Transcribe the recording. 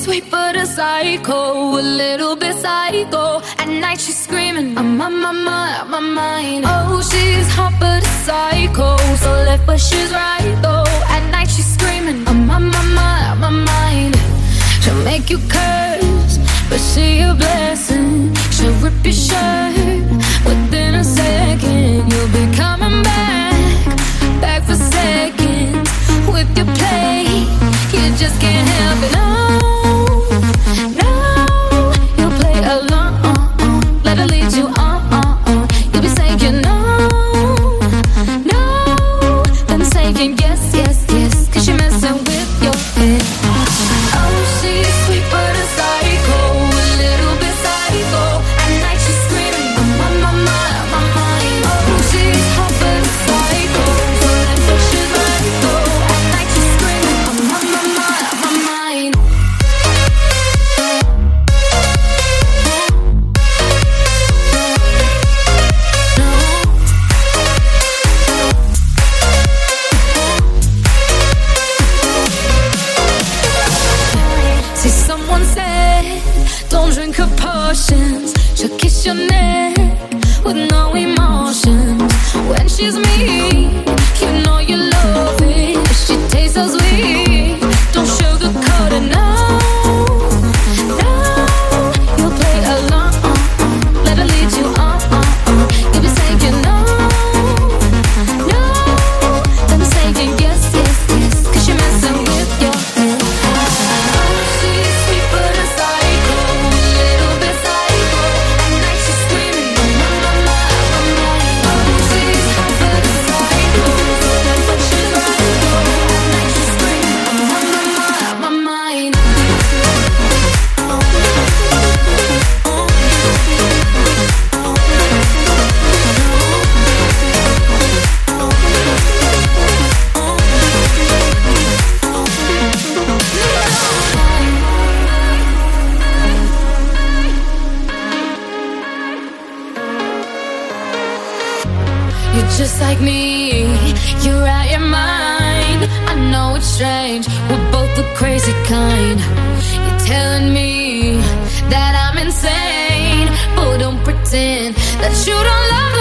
sweet but a psycho, a little bit psycho. At night she's screaming, I'm on my mind. Oh, she's hot but a psycho, so left but she's right though. At night she's screaming, I'm on my mind. She'll make you curse, but she a blessing. She'll rip your shirt within a second. You'll be coming back for seconds with your play. You just can't help it. No, you'll play along. Let her lead you on. You'll be saying no, then saying yes, yes, yes. 'Cause you're messing with your head. Oh, she's sweet but a psycho, a little bit psycho. At night she's screaming, I'm on my mind. Oh, she's hot but a psycho, so left but she's right though. At night she's screaming, I'm on my mind. See, someone said, don't drink her potions. She'll kiss your neck with no emotions. When she's mean, you know you love it. She tastes so sweet, don't sugarcoat it, no. You'll play along, let her lead you on. You'll be saying no, then saying yes, yes, yes. 'Cause you're messing with your head. She's sweet but a psycho, a little bit psycho. At night she's screaming, I'm on my mind. She's hot but a psycho, so left but she's right though. At night she's screaming, I'm on my mind. You're just like me, you're out your mind. I know it's strange, we're both the crazy kind. You're telling me that I'm insane, but don't pretend that you don't love me.